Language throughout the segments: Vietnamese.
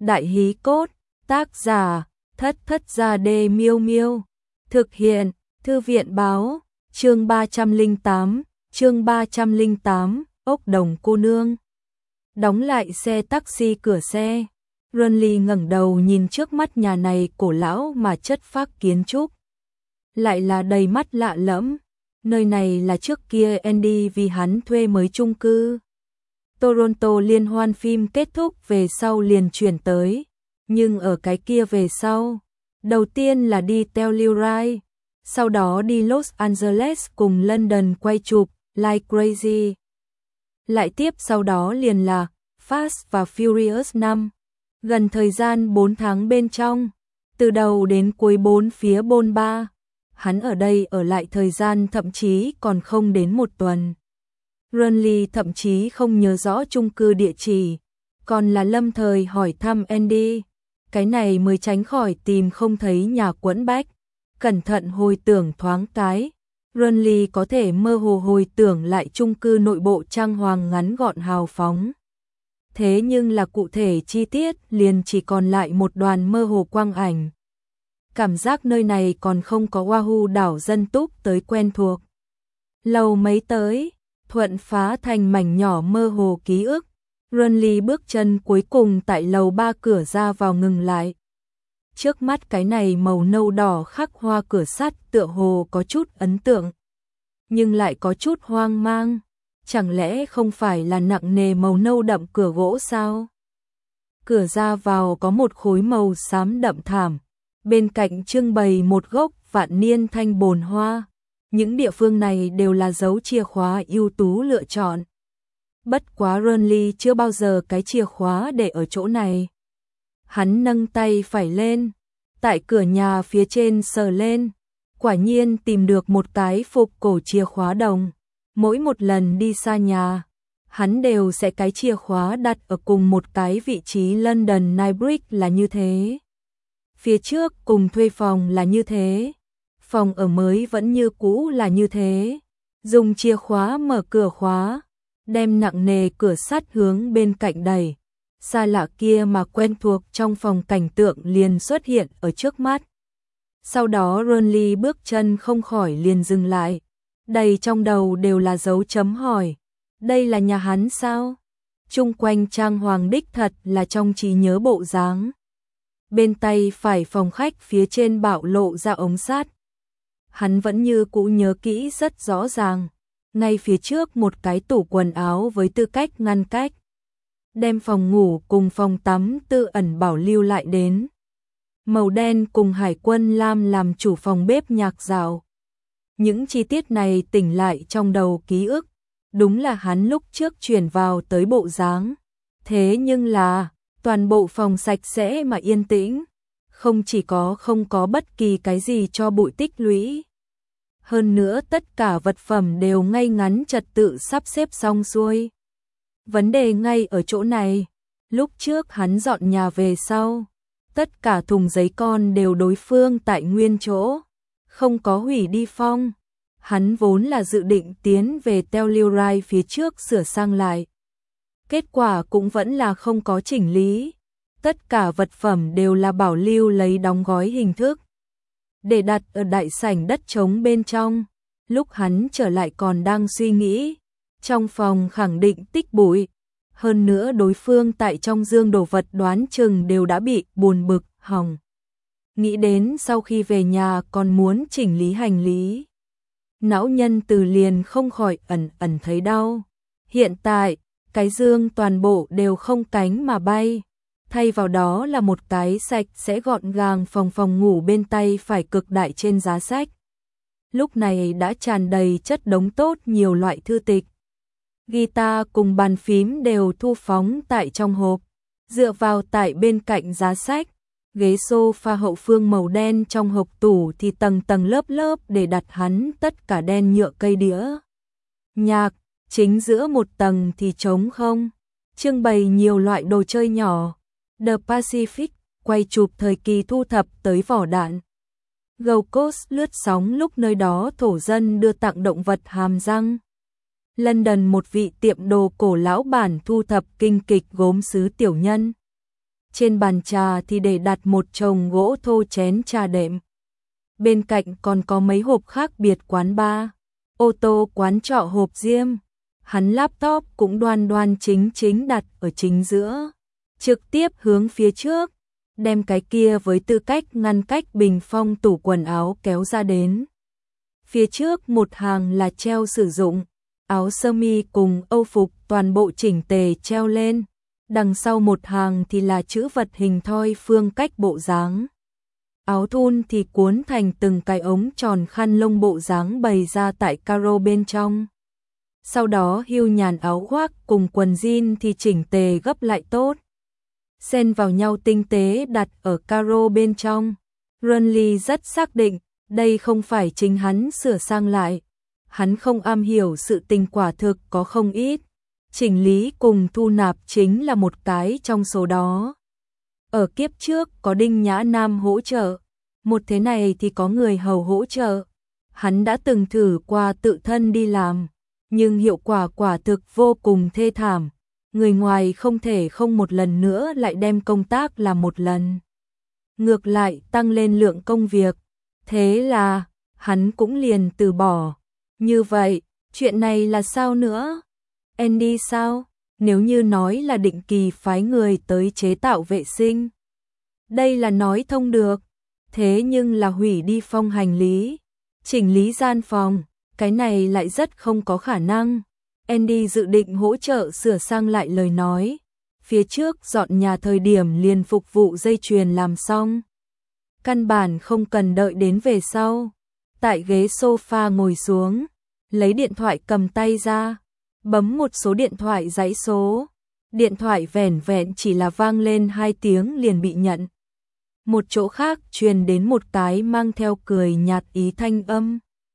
Đại hí cốt, tác giả, Thất Thất Gia Đê Miêu Miêu. Thực hiện, Thư viện báo, chương 308, ốc đồng cô nương. Đóng lại xe taxi cửa xe, Runly ngẩng đầu nhìn trước mắt nhà này cổ lão mà chất phác kiến trúc. Lại là đầy mắt lạ lẫm, nơi này là trước kia Andy vì hắn thuê mới chung cư. Toronto liên hoan phim kết thúc về sau liền chuyển tới, nhưng ở cái kia về sau, đầu tiên là đi Telluride, sau đó đi Los Angeles cùng London quay chụp Like Crazy. Lại tiếp sau đó liền là Fast và Furious 5, gần thời gian 4 tháng bên trong, từ đầu đến cuối 4 phía bôn ba. Hắn ở đây ở lại thời gian thậm chí còn không đến 1 tuần. Runly thậm chí không nhớ rõ chung cư địa chỉ, còn là lâm thời hỏi thăm Andy, cái này mới tránh khỏi tìm không thấy nhà quẫn bách. Cẩn thận hồi tưởng thoáng cái, Runly có thể mơ hồ hồi tưởng lại chung cư nội bộ trang hoàng ngắn gọn hào phóng. Thế nhưng là cụ thể chi tiết liền chỉ còn lại một đoàn mơ hồ quang ảnh. Cảm giác nơi này còn không có Oahu đảo dân túc tới quen thuộc. Lầu mấy tới, thuận phá thành mảnh nhỏ mơ hồ ký ức. Runly bước chân cuối cùng tại lầu 3 cửa ra vào ngừng lại. Trước mắt cái này màu nâu đỏ khắc hoa cửa sắt tựa hồ có chút ấn tượng, nhưng lại có chút hoang mang. Chẳng lẽ không phải là nặng nề màu nâu đậm cửa gỗ sao? Cửa ra vào có một khối màu xám đậm thảm, bên cạnh trưng bày một gốc vạn niên thanh bồn hoa. Những địa phương này đều là dấu chìa khóa ưu tú lựa chọn. Bất quá Runly chưa bao giờ cái chìa khóa để ở chỗ này. Hắn nâng tay phải lên, tại cửa nhà phía trên sờ lên, quả nhiên tìm được một cái phục cổ chìa khóa đồng. Mỗi một lần đi xa nhà, hắn đều sẽ cái chìa khóa đặt ở cùng một cái vị trí. London Nybridge là như thế. Phía trước cùng thuê phòng là như thế. Phòng ở mới vẫn như cũ là như thế. Dùng chìa khóa mở cửa khóa, đem nặng nề cửa sắt hướng bên cạnh đẩy. Xa lạ kia mà quen thuộc trong phòng cảnh tượng liền xuất hiện ở trước mắt. Sau đó Runly bước chân không khỏi liền dừng lại. Đầy trong đầu đều là dấu chấm hỏi. Đây là nhà hắn sao? Chung quanh trang hoàng đích thật là trong trí nhớ bộ dáng. Bên tay phải phòng khách phía trên bạo lộ ra ống sắt. Hắn vẫn như cũ nhớ kỹ rất rõ ràng. Ngay phía trước một cái tủ quần áo với tư cách ngăn cách. Đem phòng ngủ cùng phòng tắm tư ẩn bảo lưu lại đến. Màu đen cùng hải quân lam làm chủ phòng bếp nhạc dạo. Những chi tiết này tỉnh lại trong đầu ký ức. Đúng là hắn lúc trước chuyển vào tới bộ dáng. Thế nhưng là, toàn bộ phòng sạch sẽ mà yên tĩnh. Không có bất kỳ cái gì cho bụi tích lũy. Hơn nữa tất cả vật phẩm đều ngay ngắn trật tự sắp xếp xong xuôi. Vấn đề ngay ở chỗ này, lúc trước hắn dọn nhà về sau, tất cả thùng giấy con đều đối phương tại nguyên chỗ, không có hủy đi phong. Hắn vốn là dự định tiến về Telluride phía trước sửa sang lại. Kết quả cũng vẫn là không có chỉnh lý. Tất cả vật phẩm đều là bảo lưu lấy đóng gói hình thức, để đặt ở đại sảnh đất trống bên trong. Lúc hắn trở lại còn đang suy nghĩ, trong phòng khẳng định tích bụi. Hơn nữa đối phương tại trong dương đồ vật đoán chừng đều đã bị buồn bực, hỏng. Nghĩ đến sau khi về nhà còn muốn chỉnh lý hành lý. Não nhân từ liền không khỏi ẩn thấy đau. Hiện tại, cái dương toàn bộ đều không cánh mà bay. Thay vào đó là một cái sạch sẽ gọn gàng phòng ngủ bên tay phải cực đại trên giá sách. Lúc này đã tràn đầy chất đống tốt nhiều loại thư tịch. Guitar cùng bàn phím đều thu phóng tại trong hộp, dựa vào tại bên cạnh giá sách. Ghế sofa hậu phương màu đen trong hộp tủ thì tầng tầng lớp lớp để đặt hắn tất cả đen nhựa cây đĩa. Nhạc, chính giữa một tầng thì trống không, trưng bày nhiều loại đồ chơi nhỏ. The Pacific, quay chụp thời kỳ thu thập tới vỏ đạn. Gold Coast lướt sóng lúc nơi đó thổ dân đưa tặng động vật hàm răng. London một vị tiệm đồ cổ lão bản thu thập kinh kịch gốm sứ tiểu nhân. trên bàn trà thì để đặt một chồng gỗ thô chén trà đệm. Bên cạnh còn có mấy hộp khác biệt quán bar, ô tô quán trọ hộp diêm. Hắn laptop cũng đoan đoan chính chính đặt ở chính giữa, trực tiếp hướng phía trước, đem cái kia với tư cách ngăn cách bình phong tủ quần áo kéo ra đến. Phía trước một hàng là treo sử dụng, áo sơ mi cùng âu phục toàn bộ chỉnh tề treo lên, đằng sau một hàng thì là chữ vật hình thoi phương cách bộ dáng. Áo thun thì cuốn thành từng cái ống tròn khăn lông bộ dáng bày ra tại caro bên trong. Sau đó hưu nhàn áo khoác cùng quần jean thì chỉnh tề gấp lại tốt, xen vào nhau tinh tế đặt ở caro bên trong. Runley rất xác định, đây không phải chính hắn sửa sang lại. Hắn không am hiểu sự tình quả thực có không ít. Chỉnh lý cùng thu nạp chính là một cái trong số đó. Ở kiếp trước có Đinh Nhã Nam hỗ trợ, một thế này thì có người hầu hỗ trợ. Hắn đã từng thử qua tự thân đi làm, nhưng hiệu quả quả thực vô cùng thê thảm. Người ngoài không thể không một lần nữa lại đem công tác làm một lần. Ngược lại tăng lên lượng công việc. Thế là, hắn cũng liền từ bỏ. Như vậy, chuyện này là sao nữa? Andy sao? Nếu như nói là định kỳ phái người tới chế tạo vệ sinh, đây là nói thông được. Thế nhưng là hủy đi phong hành lý, chỉnh lý gian phòng, cái này lại rất không có khả năng. Andy dự định hỗ trợ sửa sang lại lời nói. Phía trước dọn nhà thời điểm liền phục vụ dây chuyền làm xong, căn bản không cần đợi đến về sau. Tại ghế sofa ngồi xuống, lấy điện thoại cầm tay ra, bấm một số điện thoại dãy số. Điện thoại vẻn vẹn chỉ là vang lên 2 tiếng liền bị nhận. Một chỗ khác truyền đến một cái mang theo cười nhạt ý thanh âm.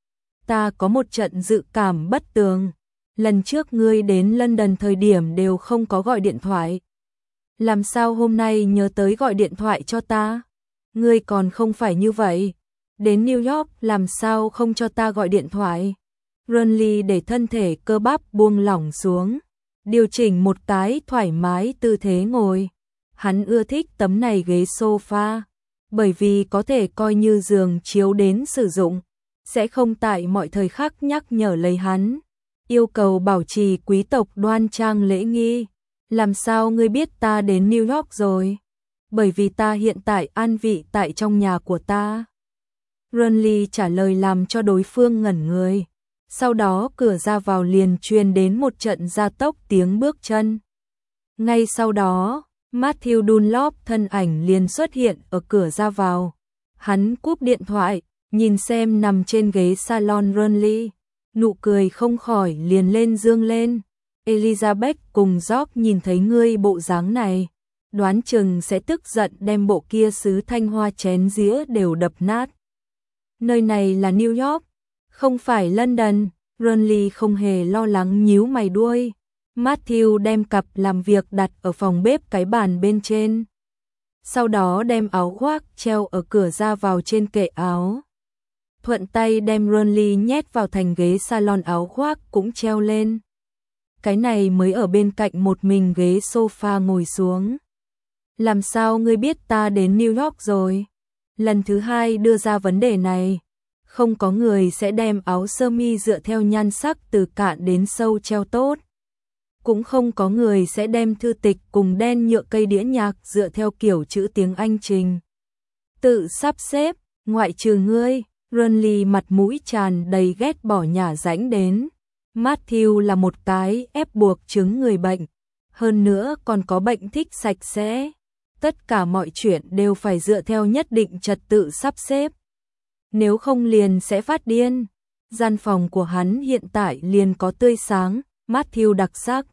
Ta có một trận dự cảm bất tường. Lần trước ngươi đến London thời điểm đều không có gọi điện thoại. Làm sao hôm nay nhớ tới gọi điện thoại cho ta? Ngươi còn không phải như vậy. Đến New York làm sao không cho ta gọi điện thoại? Runley để thân thể cơ bắp buông lỏng xuống, điều chỉnh một cái thoải mái tư thế ngồi. Hắn ưa thích tấm này ghế sofa, bởi vì có thể coi như giường chiếu đến sử dụng, sẽ không tại mọi thời khắc nhắc nhở lấy hắn. Yêu cầu bảo trì quý tộc đoan trang lễ nghi. Làm sao ngươi biết ta đến New York rồi? Bởi vì ta hiện tại an vị tại trong nhà của ta. Runley trả lời làm cho đối phương ngẩn người. Sau đó cửa ra vào liền truyền đến một trận gia tốc tiếng bước chân. Ngay sau đó, Matthew Dunlop thân ảnh liền xuất hiện ở cửa ra vào. Hắn cúp điện thoại, nhìn xem nằm trên ghế salon Runley. Nụ cười không khỏi liền lên dương lên. Elizabeth cùng George nhìn thấy ngươi bộ dáng này, đoán chừng sẽ tức giận đem bộ kia sứ thanh hoa chén dĩa đều đập nát. Nơi này là New York, không phải London. Runley không hề lo lắng nhíu mày đuôi. Matthew đem cặp làm việc đặt ở phòng bếp cái bàn bên trên. Sau đó đem áo khoác treo ở cửa ra vào trên kệ áo. Thuận tay đem Runley nhét vào thành ghế salon, áo khoác cũng treo lên. Cái này mới ở bên cạnh một mình ghế sofa ngồi xuống. Làm sao ngươi biết ta đến New York rồi? Lần thứ 2 đưa ra vấn đề này. Không có người sẽ đem áo sơ mi dựa theo nhan sắc từ cạn đến sâu treo tốt. Cũng không có người sẽ đem thư tịch cùng đen nhựa cây đĩa nhạc dựa theo kiểu chữ tiếng Anh trình tự sắp xếp, ngoại trừ ngươi. Runley mặt mũi tràn đầy ghét bỏ nhả rãnh đến. Matthew là một cái ép buộc chứng người bệnh, hơn nữa còn có bệnh thích sạch sẽ. Tất cả mọi chuyện đều phải dựa theo nhất định trật tự sắp xếp. Nếu không liền sẽ phát điên. Gian phòng của hắn hiện tại liền có tươi sáng, Matthew đặc sắc.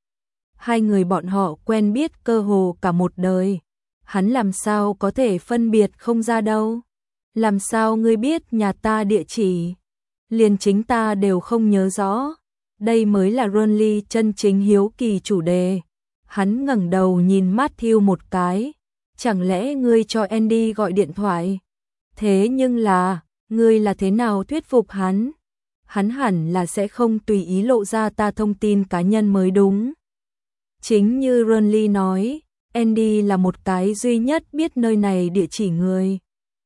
Hai người bọn họ quen biết cơ hồ cả một đời. Hắn làm sao có thể phân biệt không ra đâu. Làm sao ngươi biết nhà ta địa chỉ? Liền chính ta đều không nhớ rõ. Đây mới là Runley chân chính hiếu kỳ chủ đề. Hắn ngẩng đầu nhìn Matthew một cái. Chẳng lẽ ngươi cho Andy gọi điện thoại? Thế nhưng là, ngươi là thế nào thuyết phục hắn? Hắn hẳn là sẽ không tùy ý lộ ra ta thông tin cá nhân mới đúng. Chính như Runley nói, Andy là một cái duy nhất biết nơi này địa chỉ người.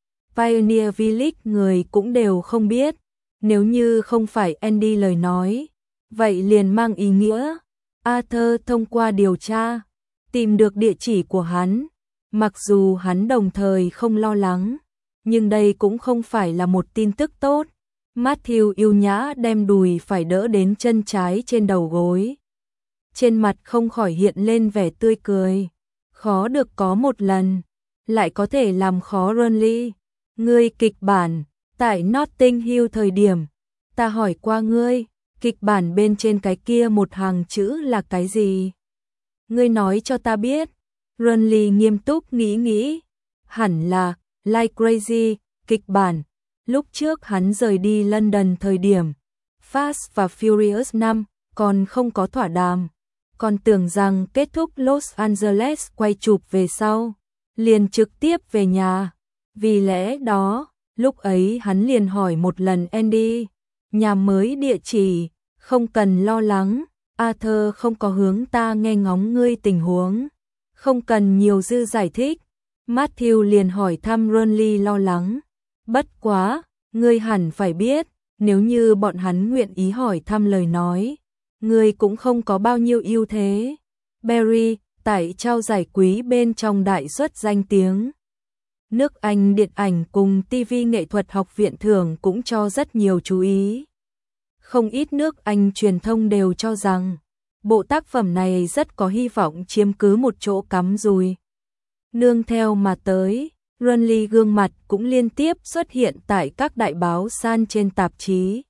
Pioneer Village người cũng đều không biết. Nếu như không phải Andy lời nói, vậy liền mang ý nghĩa Arthur thông qua điều tra tìm được địa chỉ của hắn. Mặc dù hắn đồng thời không lo lắng, nhưng đây cũng không phải là một tin tức tốt. Matthew yêu nhã đem đùi phải đỡ đến chân trái trên đầu gối. Trên mặt không khỏi hiện lên vẻ tươi cười. Khó được có một lần, lại có thể làm khó Ronly. Ngươi kịch bản, tại Notting Hill thời điểm, ta hỏi qua ngươi, kịch bản bên trên cái kia một hàng chữ là cái gì? Ngươi nói cho ta biết. Ronly nghiêm túc nghĩ, hẳn là Like Crazy, kịch bản. Lúc trước hắn rời đi London thời điểm Fast và Furious 5 còn không có thỏa đàm, còn tưởng rằng kết thúc Los Angeles quay chụp về sau, liền trực tiếp về nhà. Vì lẽ đó, lúc ấy hắn liền hỏi một lần Andy, nhà mới địa chỉ, không cần lo lắng, Arthur không có hướng ta nghe ngóng ngươi tình huống, không cần nhiều dư giải thích. Matthew liền hỏi thăm Ronly lo lắng, bất quá, ngươi hẳn phải biết, nếu như bọn hắn nguyện ý hỏi thăm lời nói, ngươi cũng không có bao nhiêu ưu thế. Barry, tại trao giải quý bên trong đại suất danh tiếng. Nước Anh điện ảnh cùng TV nghệ thuật học viện thưởng cũng cho rất nhiều chú ý. Không ít nước Anh truyền thông đều cho rằng, bộ tác phẩm này rất có hy vọng chiếm cứ một chỗ cắm rùi. Nương theo mà tới, Ronly gương mặt cũng liên tiếp xuất hiện tại các đại báo san trên tạp chí.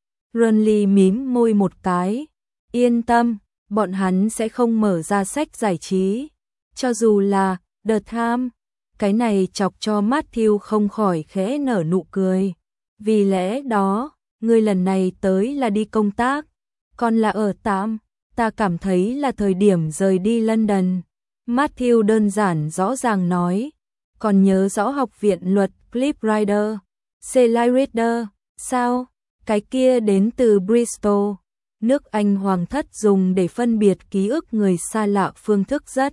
Ronly mím môi một cái, yên tâm, bọn hắn sẽ không mở ra sách giải trí. Cho dù là The Times, cái này chọc cho Matthew không khỏi khẽ nở nụ cười. Vì lẽ đó, ngươi lần này tới là đi công tác, còn là ở tạm, ta cảm thấy là thời điểm rời đi London. Matthew đơn giản rõ ràng nói, còn nhớ rõ học viện luật Cliff Rider, Celai Rider, sao? Cái kia đến từ Bristol, nước Anh hoàng thất dùng để phân biệt ký ức người xa lạ phương thức rất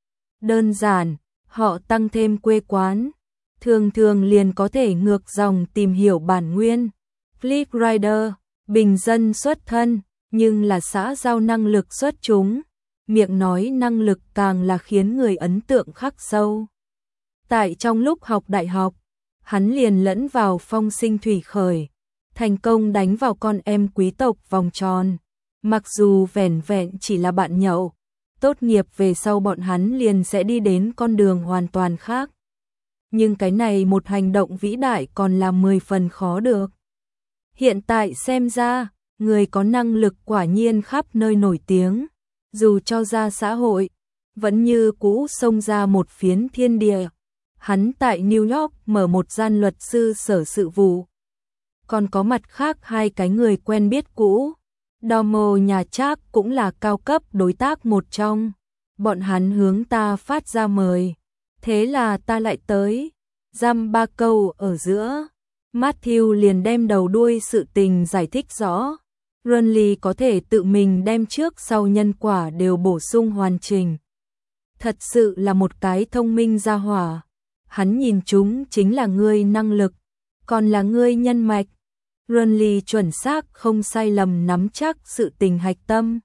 đơn giản, họ tăng thêm quê quán, thường thường liền có thể ngược dòng tìm hiểu bản nguyên. Cliff Rider, bình dân xuất thân, nhưng là xã giao năng lực xuất chúng, miệng nói năng lực càng là khiến người ấn tượng khắc sâu. Tại trong lúc học đại học, hắn liền lẫn vào phong sinh thủy khởi, thành công đánh vào con em quý tộc vòng tròn. Mặc dù vẻn vẹn chỉ là bạn nhậu, tốt nghiệp về sau bọn hắn liền sẽ đi đến con đường hoàn toàn khác. Nhưng cái này một hành động vĩ đại còn là 10 phần khó được. Hiện tại xem ra, người có năng lực quả nhiên khắp nơi nổi tiếng, dù cho ra xã hội, vẫn như cũ xông ra một phiến thiên địa. Hắn tại New York mở một gian luật sư sở sự vụ. Còn có mặt khác hai cái người quen biết cũ. Domo nhà Trác cũng là cao cấp đối tác một trong. Bọn hắn hướng ta phát ra mời. Thế là ta lại tới. Dăm ba câu ở giữa. Matthew liền đem đầu đuôi sự tình giải thích rõ. Ronly có thể tự mình đem trước sau nhân quả đều bổ sung hoàn chỉnh. Thật sự là một cái thông minh gia hỏa. Hắn nhìn chúng chính là ngươi năng lực, còn là ngươi nhân mạch. Ronly chuẩn xác không sai lầm nắm chắc sự tình hạch tâm.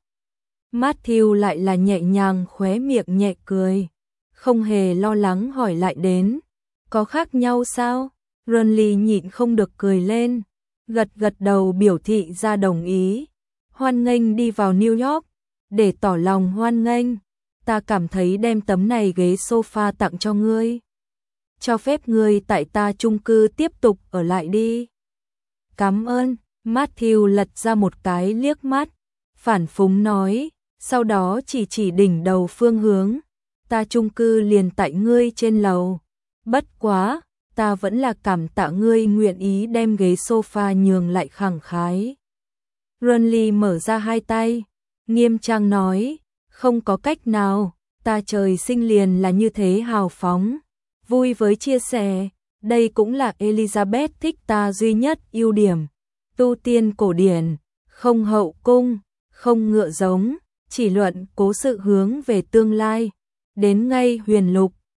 Matthew lại là nhẹ nhàng khóe miệng nhẹ cười, không hề lo lắng hỏi lại đến. Có khác nhau sao? Ronly nhịn không được cười lên, gật gật đầu biểu thị ra đồng ý. Hoan nghênh đi vào New York, để tỏ lòng hoan nghênh. Ta cảm thấy đem tấm này ghế sofa tặng cho ngươi. Cho phép ngươi tại ta chung cư tiếp tục ở lại đi. Cảm ơn. Matthew lật ra một cái liếc mắt, phản phúng nói, sau đó chỉ đỉnh đầu phương hướng. Ta chung cư liền tại ngươi trên lầu. Bất quá, ta vẫn là cảm tạ ngươi nguyện ý đem ghế sofa nhường lại khẳng khái. Ronly mở ra hai tay, nghiêm trang nói, không có cách nào, ta trời sinh liền là như thế hào phóng. Vui với chia sẻ, đây cũng là Elizabeth thích ta duy nhất ưu điểm. Tu tiên cổ điển, không hậu cung, không ngựa giống, chỉ luận cố sự hướng về tương lai. đến ngay Huyền Lục,